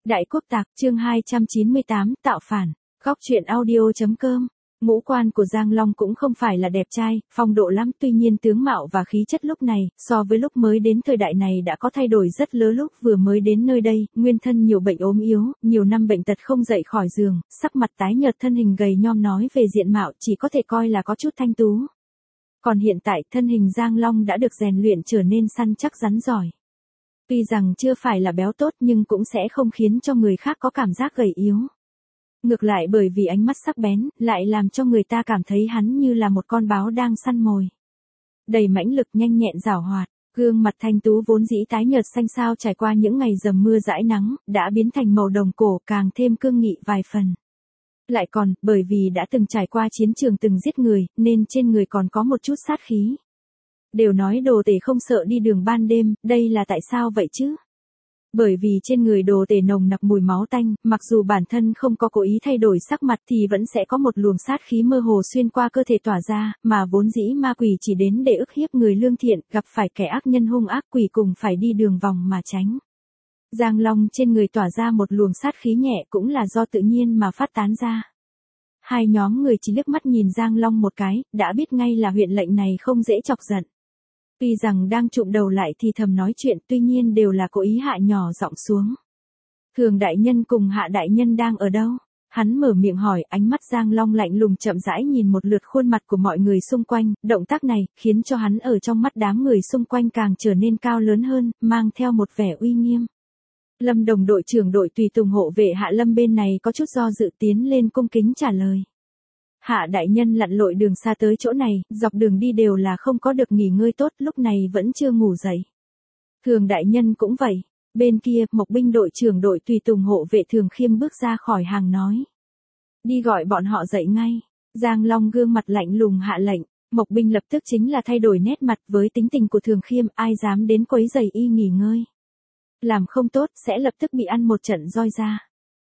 Đại Quốc Tạc, chương 298, tạo phản. Góc truyện audio.com. Ngũ quan của Giang Long cũng không phải là đẹp trai, phong độ lắm, tuy nhiên tướng mạo và khí chất lúc này, so với lúc mới đến thời đại này đã có thay đổi rất lớn. Lúc vừa mới đến nơi đây, nguyên thân nhiều bệnh ốm yếu, nhiều năm bệnh tật không dậy khỏi giường, sắc mặt tái nhợt, thân hình gầy nhom, nói về diện mạo chỉ có thể coi là có chút thanh tú. Còn hiện tại, thân hình Giang Long đã được rèn luyện trở nên săn chắc rắn giỏi. Tuy rằng chưa phải là béo tốt nhưng cũng sẽ không khiến cho người khác có cảm giác gầy yếu. Ngược lại, bởi vì ánh mắt sắc bén, lại làm cho người ta cảm thấy hắn như là một con báo đang săn mồi. Đầy mãnh lực, nhanh nhẹn, giảo hoạt, gương mặt thanh tú vốn dĩ tái nhợt xanh xao trải qua những ngày dầm mưa dãi nắng, đã biến thành màu đồng cổ, càng thêm cương nghị vài phần. Lại còn, bởi vì đã từng trải qua chiến trường, từng giết người, nên trên người còn có một chút sát khí. Đều nói đồ tể không sợ đi đường ban đêm, đây là tại sao vậy chứ? Bởi vì trên người đồ tể nồng nặc mùi máu tanh, mặc dù bản thân không có cố ý thay đổi sắc mặt thì vẫn sẽ có một luồng sát khí mơ hồ xuyên qua cơ thể tỏa ra, mà vốn dĩ ma quỷ chỉ đến để ức hiếp người lương thiện, gặp phải kẻ ác nhân hung ác, quỷ cùng phải đi đường vòng mà tránh. Giang Long trên người tỏa ra một luồng sát khí nhẹ, cũng là do tự nhiên mà phát tán ra. Hai nhóm người chỉ liếc mắt nhìn Giang Long một cái, đã biết ngay là huyện lệnh này không dễ chọc giận. Tuy rằng đang chụm đầu lại thì thầm nói chuyện, tuy nhiên đều là cố ý hạ nhỏ giọng xuống. Thường đại nhân cùng Hạ đại nhân đang ở đâu? Hắn mở miệng hỏi, ánh mắt Giang Long lạnh lùng chậm rãi nhìn một lượt khuôn mặt của mọi người xung quanh, động tác này khiến cho hắn ở trong mắt đám người xung quanh càng trở nên cao lớn hơn, mang theo một vẻ uy nghiêm. Lâm Đồng, đội trưởng đội tùy tùng hộ vệ Hạ Lâm bên này có chút do dự, tiến lên cung kính trả lời. Hạ đại nhân lặn lội đường xa tới chỗ này, dọc đường đi đều là không có được nghỉ ngơi tốt, lúc này vẫn chưa ngủ dậy. Thường đại nhân cũng vậy. Bên kia, Mộc Binh đội trưởng đội tùy tùng hộ vệ Thường Khiêm bước ra khỏi hàng nói. Đi gọi bọn họ dậy ngay. Giang Long gương mặt lạnh lùng hạ lệnh. Mộc Binh lập tức chính là thay đổi nét mặt, với tính tình của Thường Khiêm, ai dám đến quấy rầy y nghỉ ngơi. Làm không tốt, sẽ lập tức bị ăn một trận roi ra.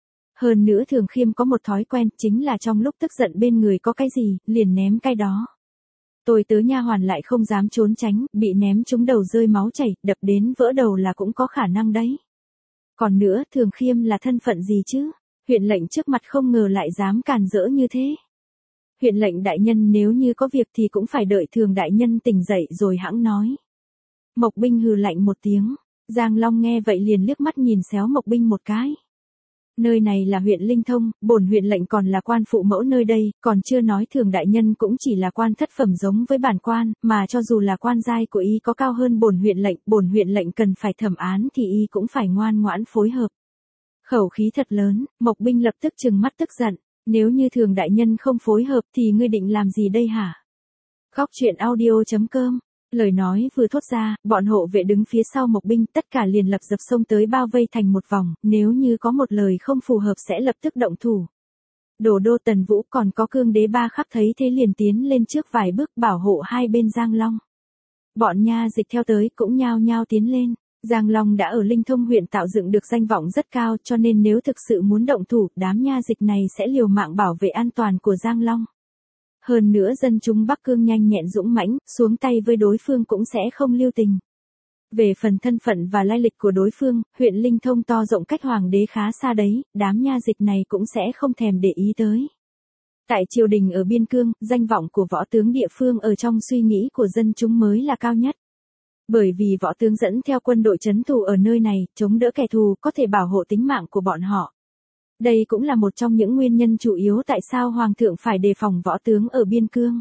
Hơn nữa Thường Khiêm có một thói quen, chính là trong lúc tức giận bên người có cái gì, liền ném cái đó. Tôi tớ nha hoàn lại không dám trốn tránh, bị ném trúng đầu rơi máu chảy, đập đến vỡ đầu là cũng có khả năng đấy. Còn nữa, Thường Khiêm là thân phận gì chứ? Huyện lệnh trước mặt không ngờ lại dám càn rỡ như thế. Huyện lệnh đại nhân, nếu như có việc thì cũng phải đợi Thường đại nhân tỉnh dậy rồi hẵng nói. Mộc Binh hừ lạnh một tiếng. Giang Long nghe vậy liền liếc mắt nhìn xéo Mộc Binh một cái. Nơi này là huyện Linh Thông, bổn huyện lệnh còn là quan phụ mẫu nơi đây, còn chưa nói Thường đại nhân cũng chỉ là quan thất phẩm giống với bản quan, mà cho dù là quan giai của y có cao hơn bổn huyện lệnh cần phải thẩm án thì y cũng phải ngoan ngoãn phối hợp. Khẩu khí thật lớn, Mộc Binh lập tức trừng mắt tức giận, nếu như Thường đại nhân không phối hợp thì ngươi định làm gì đây hả? Góc truyện audio.com. Lời nói vừa thốt ra, bọn hộ vệ đứng phía sau Mộc Binh tất cả liền lập dập xông tới bao vây thành một vòng, nếu như có một lời không phù hợp sẽ lập tức động thủ. Đồ Đô, Tần Vũ còn có Cương Đế Ba Khắc thấy thế liền tiến lên trước vài bước bảo hộ hai bên Giang Long. Bọn nha dịch theo tới cũng nhao nhao tiến lên. Giang Long đã ở Linh Thông huyện tạo dựng được danh vọng rất cao, cho nên nếu thực sự muốn động thủ, đám nha dịch này sẽ liều mạng bảo vệ an toàn của Giang Long. Hơn nữa dân chúng Bắc Cương nhanh nhẹn dũng mãnh, xuống tay với đối phương cũng sẽ không lưu tình. Về phần thân phận và lai lịch của đối phương, huyện Linh Thông to rộng cách hoàng đế khá xa đấy, đám nha dịch này cũng sẽ không thèm để ý tới. Tại triều đình ở Biên Cương, danh vọng của võ tướng địa phương ở trong suy nghĩ của dân chúng mới là cao nhất. Bởi vì võ tướng dẫn theo quân đội trấn thủ ở nơi này, chống đỡ kẻ thù, có thể bảo hộ tính mạng của bọn họ. Đây cũng là một trong những nguyên nhân chủ yếu tại sao Hoàng thượng phải đề phòng võ tướng ở Biên Cương.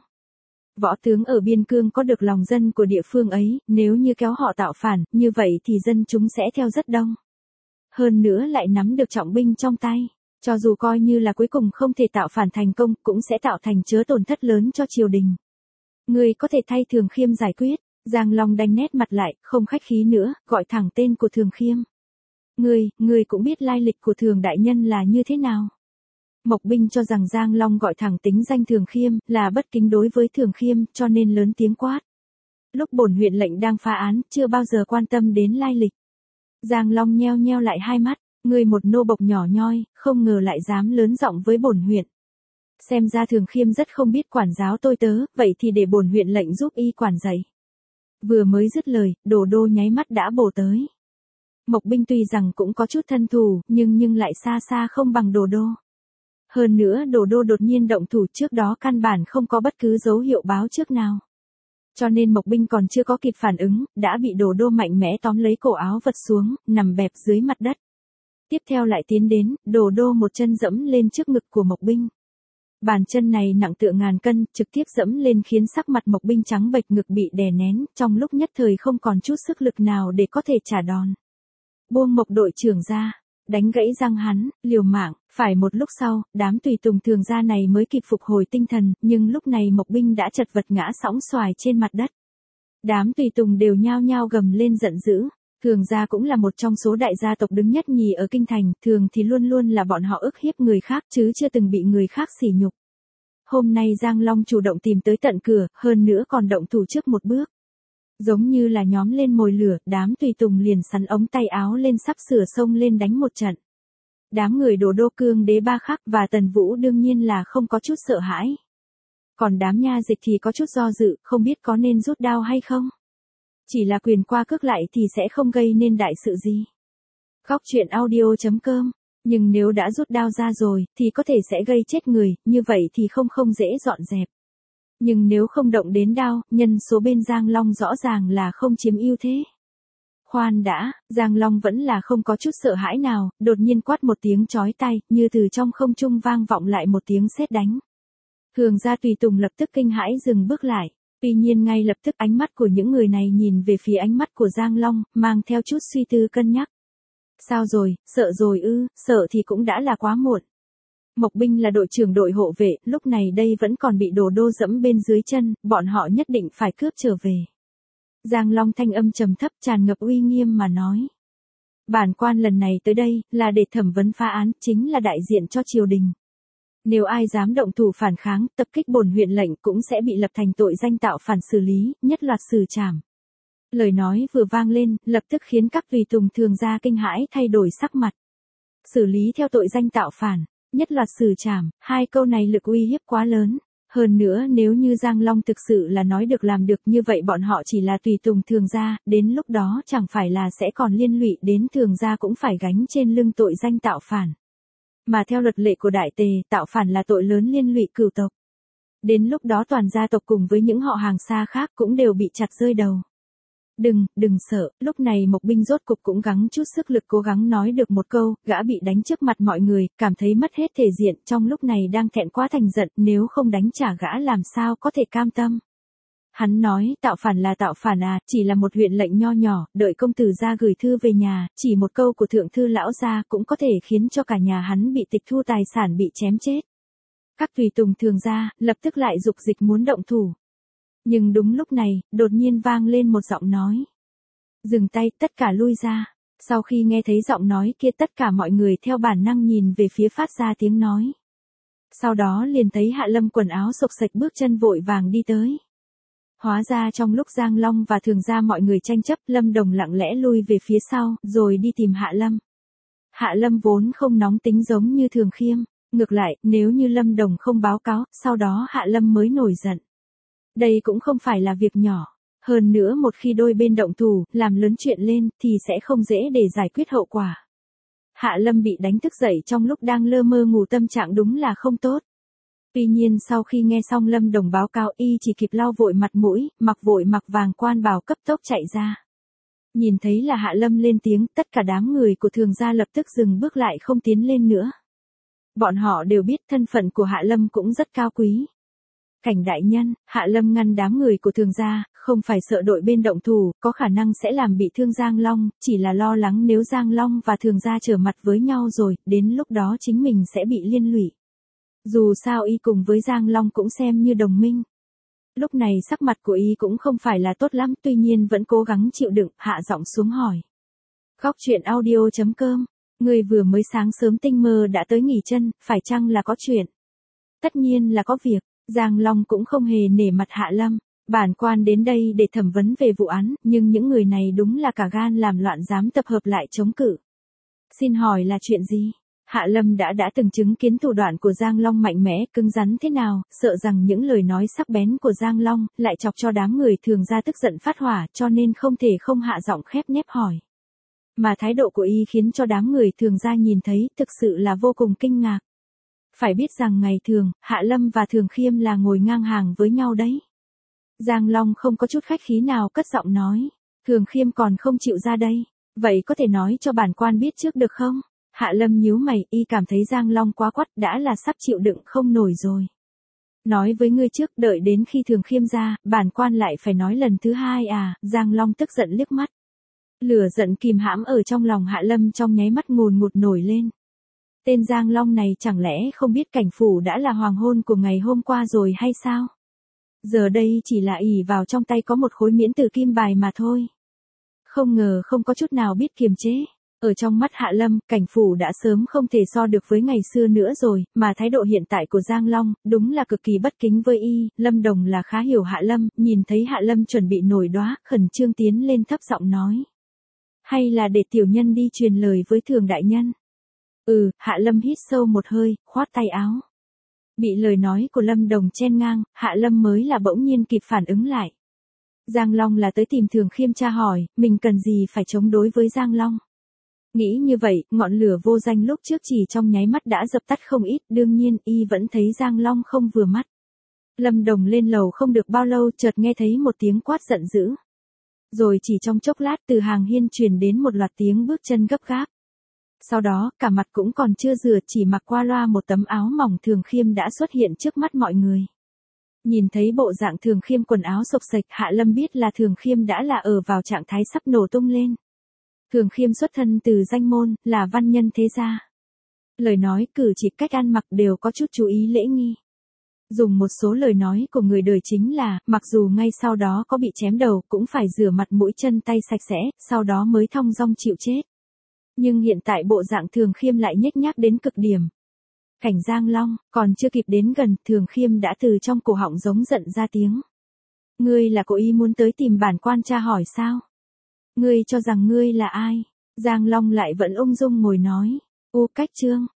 Võ tướng ở Biên Cương có được lòng dân của địa phương ấy, nếu như kéo họ tạo phản, như vậy thì dân chúng sẽ theo rất đông. Hơn nữa lại nắm được trọng binh trong tay, cho dù coi như là cuối cùng không thể tạo phản thành công, cũng sẽ tạo thành chớ tổn thất lớn cho triều đình. Người có thể thay Thường Khiêm giải quyết. Giang Long đanh nét mặt lại, không khách khí nữa, gọi thẳng tên của Thường Khiêm. Ngươi cũng biết lai lịch của Thường đại nhân là như thế nào. Mộc Binh cho rằng Giang Long gọi thẳng tính danh Thường Khiêm là bất kính đối với Thường Khiêm, cho nên lớn tiếng quát. Lúc bổn huyện lệnh đang phá án, chưa bao giờ quan tâm đến lai lịch. Giang Long nheo nheo lại hai mắt, ngươi một nô bộc nhỏ nhoi, không ngờ lại dám lớn giọng với bổn huyện. Xem ra Thường Khiêm rất không biết quản giáo tôi tớ, vậy thì để bổn huyện lệnh giúp y quản dạy. Vừa mới dứt lời, Đồ Đô nháy mắt đã bổ tới. Mộc Binh tuy rằng cũng có chút thân thủ, nhưng lại xa xa không bằng Đồ Đô. Hơn nữa Đồ Đô đột nhiên động thủ trước đó căn bản không có bất cứ dấu hiệu báo trước nào. Cho nên Mộc Binh còn chưa có kịp phản ứng, đã bị Đồ Đô mạnh mẽ tóm lấy cổ áo vật xuống, nằm bẹp dưới mặt đất. Tiếp theo lại tiến đến, Đồ Đô một chân dẫm lên trước ngực của Mộc Binh. Bàn chân này nặng tựa ngàn cân, trực tiếp dẫm lên khiến sắc mặt Mộc Binh trắng bệch, ngực bị đè nén, trong lúc nhất thời không còn chút sức lực nào để có thể trả đòn. Buông Mộc đội trưởng ra, đánh gãy răng hắn, liều mạng. Phải một lúc sau, đám tùy tùng Thường gia này mới kịp phục hồi tinh thần, nhưng lúc này Mộc Binh đã chật vật ngã sõng xoài trên mặt đất. Đám tùy tùng đều nhao nhao gầm lên giận dữ. Thường gia cũng là một trong số đại gia tộc đứng nhất nhì ở kinh thành, thường thì luôn luôn là bọn họ ức hiếp người khác chứ chưa từng bị người khác sỉ nhục. Hôm nay Giang Long chủ động tìm tới tận cửa, hơn nữa còn động thủ trước một bước. Giống như là nhóm lên mồi lửa, đám tùy tùng liền sắn ống tay áo lên sắp sửa xông lên đánh một trận. Đám người Đồ Đô, Cương Đế, Ba Khắc và Tần Vũ đương nhiên là không có chút sợ hãi. Còn đám nha dịch thì có chút do dự, không biết có nên rút đao hay không. Chỉ là quyền qua cước lại thì sẽ không gây nên đại sự gì. Góc truyện audio.com. Nhưng nếu đã rút đao ra rồi, thì có thể sẽ gây chết người, như vậy thì không dễ dọn dẹp. Nhưng nếu không động đến đao, nhân số bên Giang Long rõ ràng là không chiếm ưu thế. Khoan đã, Giang Long vẫn là không có chút sợ hãi nào, đột nhiên quát một tiếng chói tai, như từ trong không trung vang vọng lại một tiếng sét đánh. Thường gia tùy tùng lập tức kinh hãi dừng bước lại. Tuy nhiên ngay lập tức ánh mắt của những người này nhìn về phía ánh mắt của Giang Long, mang theo chút suy tư cân nhắc. Sao rồi, sợ rồi ư, sợ thì cũng đã là quá muộn. Mộc Binh là đội trưởng đội hộ vệ, lúc này đây vẫn còn bị Đồ Đô dẫm bên dưới chân, bọn họ nhất định phải cướp trở về. Giang Long thanh âm trầm thấp tràn ngập uy nghiêm mà nói. Bản quan lần này tới đây, là để thẩm vấn phá án, chính là đại diện cho triều đình. Nếu ai dám động thủ phản kháng, tập kích bổn huyện lệnh cũng sẽ bị lập thành tội danh tạo phản xử lý, nhất loạt xử trảm. Lời nói vừa vang lên, lập tức khiến các tùy tùng Thường gia kinh hãi thay đổi sắc mặt. Xử lý theo tội danh tạo phản, nhất loạt xử trảm, hai câu này lực uy hiếp quá lớn. Hơn nữa nếu như Giang Long thực sự là nói được làm được như vậy bọn họ chỉ là tùy tùng Thường gia, đến lúc đó chẳng phải là sẽ còn liên lụy đến Thường gia cũng phải gánh trên lưng tội danh tạo phản. Mà theo luật lệ của Đại Tề, tạo phản là tội lớn liên lụy cửu tộc. Đến lúc đó toàn gia tộc cùng với những họ hàng xa khác cũng đều bị chặt rơi đầu. Đừng sợ, lúc này Mộc Binh rốt cục cũng gắng chút sức lực cố gắng nói được một câu, gã bị đánh trước mặt mọi người, cảm thấy mất hết thể diện, trong lúc này đang thẹn quá thành giận, nếu không đánh trả gã làm sao có thể cam tâm. Hắn nói, tạo phản là tạo phản à, chỉ là một huyện lệnh nho nhỏ, đợi công tử gia gửi thư về nhà, chỉ một câu của thượng thư lão gia cũng có thể khiến cho cả nhà hắn bị tịch thu tài sản bị chém chết. Các tùy tùng Thường gia, lập tức lại dục dịch muốn động thủ. Nhưng đúng lúc này, đột nhiên vang lên một giọng nói. Dừng tay, tất cả lui ra. Sau khi nghe thấy giọng nói kia tất cả mọi người theo bản năng nhìn về phía phát ra tiếng nói. Sau đó liền thấy Hạ Lâm quần áo xộc xệch bước chân vội vàng đi tới. Hóa ra trong lúc Giang Long và Thường gia mọi người tranh chấp, Lâm Đồng lặng lẽ lui về phía sau, rồi đi tìm Hạ Lâm. Hạ Lâm vốn không nóng tính giống như Thường Khiêm. Ngược lại, nếu như Lâm Đồng không báo cáo, sau đó Hạ Lâm mới nổi giận. Đây cũng không phải là việc nhỏ. Hơn nữa một khi đôi bên động thủ, làm lớn chuyện lên, thì sẽ không dễ để giải quyết hậu quả. Hạ Lâm bị đánh thức dậy trong lúc đang lơ mơ ngủ, tâm trạng đúng là không tốt. Tuy nhiên sau khi nghe xong Lâm Đồng báo cáo, y chỉ kịp lau vội mặt mũi, mặc vội mặc vàng quan bào cấp tốc chạy ra. Nhìn thấy là Hạ Lâm lên tiếng, tất cả đám người của Thường gia lập tức dừng bước lại không tiến lên nữa. Bọn họ đều biết thân phận của Hạ Lâm cũng rất cao quý. Cảnh đại nhân, Hạ Lâm ngăn đám người của Thường gia, không phải sợ đội bên động thủ, có khả năng sẽ làm bị thương Giang Long, chỉ là lo lắng nếu Giang Long và Thường gia trở mặt với nhau rồi, đến lúc đó chính mình sẽ bị liên lụy. Dù sao y cùng với Giang Long cũng xem như đồng minh. Lúc này sắc mặt của y cũng không phải là tốt lắm, tuy nhiên vẫn cố gắng chịu đựng, hạ giọng xuống hỏi. Góc truyện audio.com, người vừa mới sáng sớm tinh mơ đã tới nghỉ chân, phải chăng là có chuyện? Tất nhiên là có việc. Giang Long cũng không hề nể mặt Hạ Lâm, bản quan đến đây để thẩm vấn về vụ án, nhưng những người này đúng là cả gan làm loạn dám tập hợp lại chống cự. Xin hỏi là chuyện gì? Hạ Lâm đã từng chứng kiến thủ đoạn của Giang Long mạnh mẽ, cứng rắn thế nào, sợ rằng những lời nói sắc bén của Giang Long lại chọc cho đám người Thường gia tức giận phát hỏa, cho nên không thể không hạ giọng khép nép hỏi. Mà thái độ của y khiến cho đám người Thường gia nhìn thấy thực sự là vô cùng kinh ngạc. Phải biết rằng ngày thường, Hạ Lâm và Thường Khiêm là ngồi ngang hàng với nhau đấy. Giang Long không có chút khách khí nào cất giọng nói. Thường Khiêm còn không chịu ra đây. Vậy có thể nói cho bản quan biết trước được không? Hạ Lâm nhíu mày, y cảm thấy Giang Long quá quắt, đã là sắp chịu đựng không nổi rồi. Nói với ngươi trước, đợi đến khi Thường Khiêm ra, bản quan lại phải nói lần thứ hai à? Giang Long tức giận liếc mắt. Lửa giận kìm hãm ở trong lòng Hạ Lâm trong nháy mắt ngùn ngụt nổi lên. Tên Giang Long này chẳng lẽ không biết cảnh phủ đã là hoàng hôn của ngày hôm qua rồi hay sao? Giờ đây chỉ là ỷ vào trong tay có một khối miễn tử kim bài mà thôi. Không ngờ không có chút nào biết kiềm chế. Ở trong mắt Hạ Lâm, cảnh phủ đã sớm không thể so được với ngày xưa nữa rồi, mà thái độ hiện tại của Giang Long, đúng là cực kỳ bất kính với y. Lâm Đồng là khá hiểu Hạ Lâm, nhìn thấy Hạ Lâm chuẩn bị nổi đoá, khẩn trương tiến lên thấp giọng nói. Hay là để tiểu nhân đi truyền lời với Thường đại nhân? Hạ Lâm hít sâu một hơi, khoát tay áo. Bị lời nói của Lâm Đồng chen ngang, Hạ Lâm mới là bỗng nhiên kịp phản ứng lại. Giang Long là tới tìm Thường Khiêm tra hỏi, mình cần gì phải chống đối với Giang Long. Nghĩ như vậy, ngọn lửa vô danh lúc trước chỉ trong nháy mắt đã dập tắt không ít, đương nhiên y vẫn thấy Giang Long không vừa mắt. Lâm Đồng lên lầu không được bao lâu chợt nghe thấy một tiếng quát giận dữ. Rồi chỉ trong chốc lát từ hàng hiên truyền đến một loạt tiếng bước chân gấp gáp. Sau đó, cả mặt cũng còn chưa rửa chỉ mặc qua loa một tấm áo mỏng Thường Khiêm đã xuất hiện trước mắt mọi người. Nhìn thấy bộ dạng Thường Khiêm quần áo xộc xệch, Hạ Lâm biết là Thường Khiêm đã là ở vào trạng thái sắp nổ tung lên. Thường Khiêm xuất thân từ danh môn, là văn nhân thế gia. Lời nói cử chỉ cách ăn mặc đều có chút chú ý lễ nghi. Dùng một số lời nói của người đời chính là, mặc dù ngay sau đó có bị chém đầu, cũng phải rửa mặt mũi chân tay sạch sẽ, sau đó mới thong dong chịu chết. Nhưng hiện tại bộ dạng Thường Khiêm lại nhếch nhác đến cực điểm. Cảnh Giang Long, còn chưa kịp đến gần, Thường Khiêm đã từ trong cổ họng giống giận ra tiếng. Ngươi là cố ý muốn tới tìm bản quan tra hỏi sao? Ngươi cho rằng ngươi là ai? Giang Long lại vẫn ung dung ngồi nói. Cách Trương,